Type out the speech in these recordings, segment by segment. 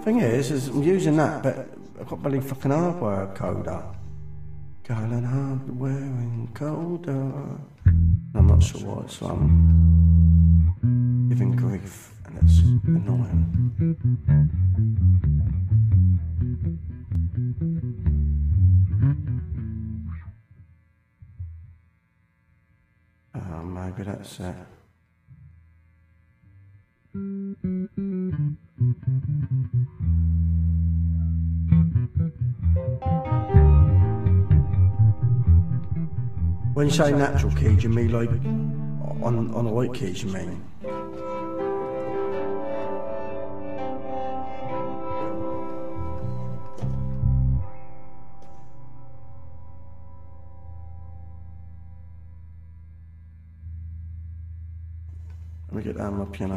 Thing is I'm using that, but I've got bloody fucking hardware coder. Going hardware and coder. I'm not sure what, so I'm giving grief, and it's annoying. Maybe that's it. When you say natural keys, you mean like on the white keys, you mean? Let me get down my piano.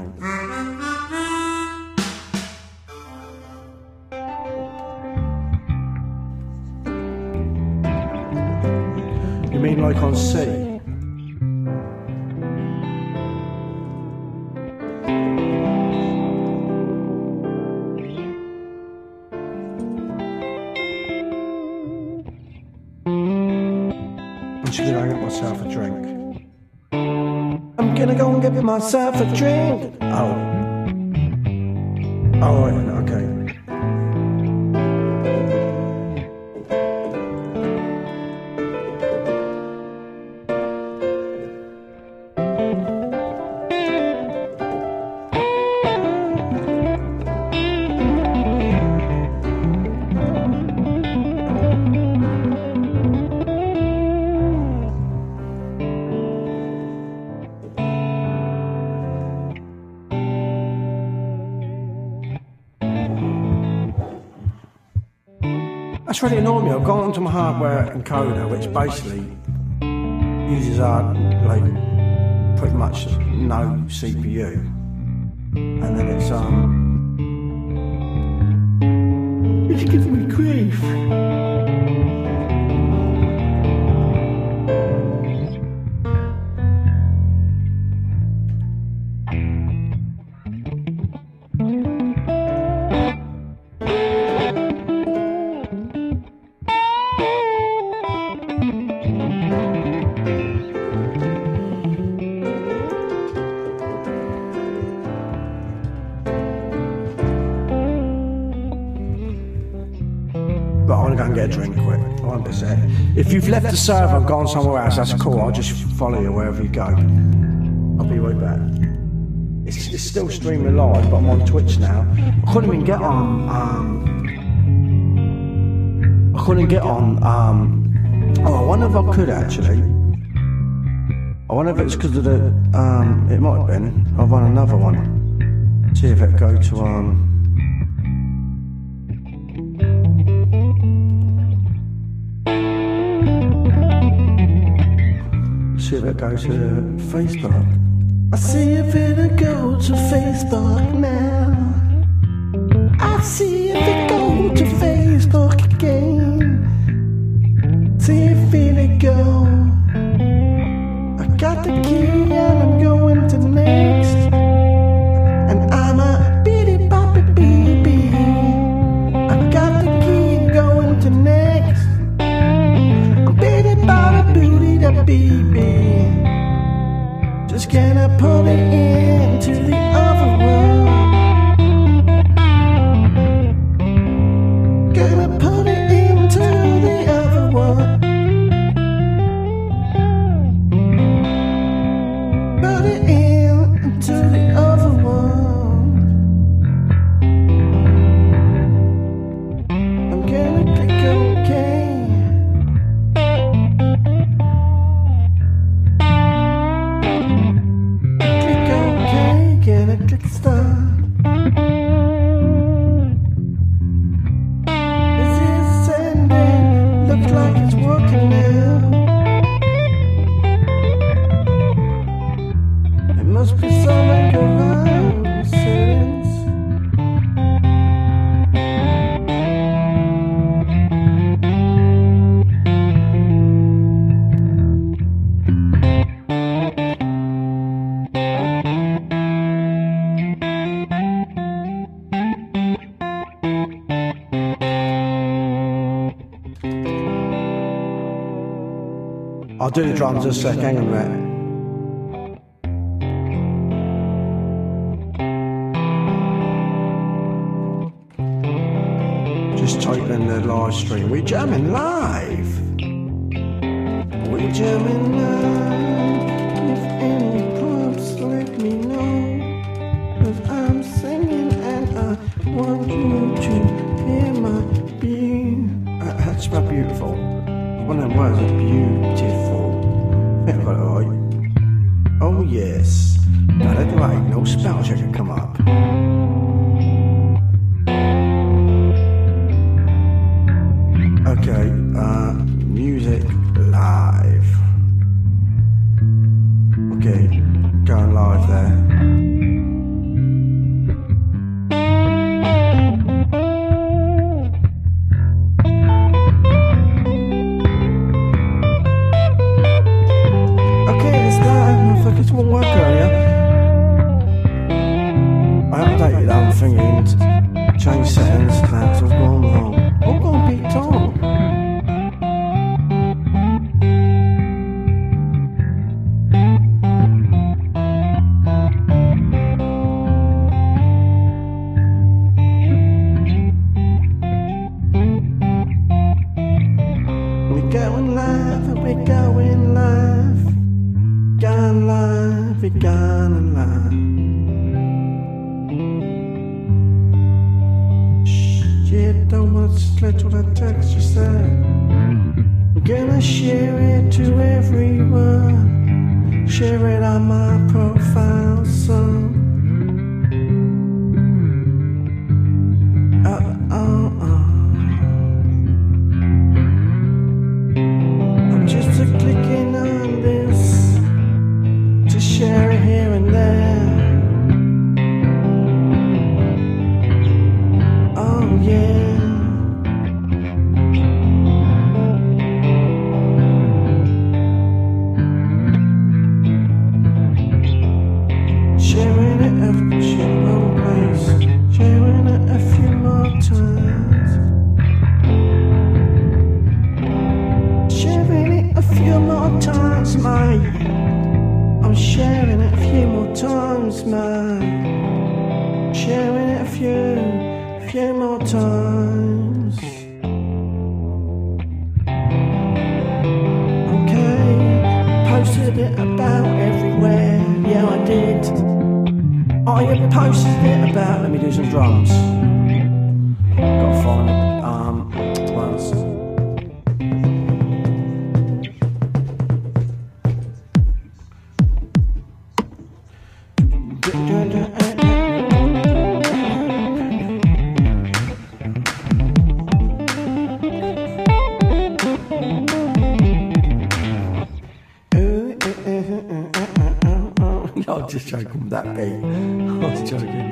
You mean like on C? I'm just gonna get myself a drink. I'm gonna go and get myself a drink. Oh, right, okay. That's really annoying me. I've gone onto my hardware encoder, which basically uses like pretty much no CPU, and then it's giving me grief. But I want to go and get a drink quick. I won't be set. If you've left the server and gone somewhere else, that's cool. I'll just follow you wherever you go. I'll be right back. It's still streaming live, but I'm on Twitch now. I couldn't even get on. Oh, I wonder if I could actually. I wonder if it's because of the. It might have been. I've run another one. See if it go to See if it goes to Facebook. I see if it'll go to Facebook now. I see if it go to Facebook again. See if it'll go. I got the key and I'm going to next. And I'm a bitty boppy baby. I got the key and going to next. I'm bitty boppy booty da baby. Just gonna pull it into the other world. I'll do the drums a sec, hang on a minute. Just typing the live stream. We jamming live. We jamming live. If any prompts, let me know. 'Cause I'm singing and I want you to hear my beat. That's my beautiful. One of them words are beautiful. I think I got it right. Oh yes. Now that's right, no spell check can come up. Okay, music live. Okay, going live there. It won't work earlier. I updated that thingy, change settings, that's all gone wrong. All gone beat on. We're going live, we're going live. Gone live, we gone live. Shit, don't want to let all that text you said. I'm gonna share it to everyone. Share it on my profile, son. I'm just clicking on this. Share it here and there. Oh yeah. Sharing it a few more place. Sharing it a few more times. Sharing it a few more times, mate. I'm sharing it a few more times, man. Sharing it a few more times. Okay, posted it about everywhere. Yeah, I did. I posted it about. Let me do some drums. Gotta find once. I was just joking with that beat. I was joking.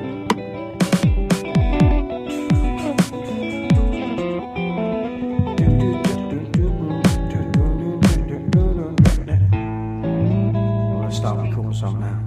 I'm gonna start recording something now.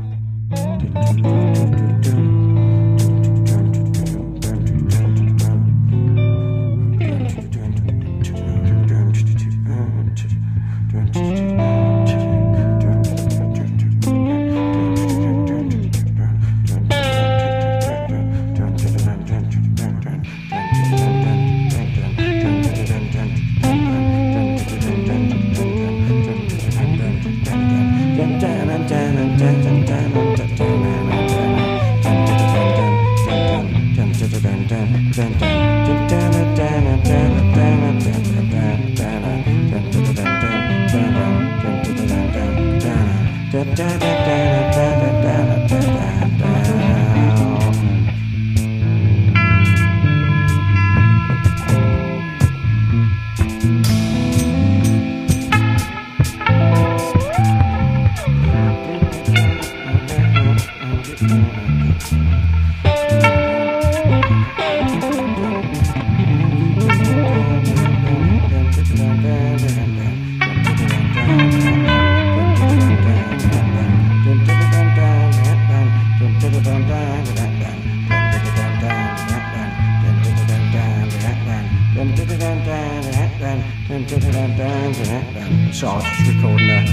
So I was just recording that.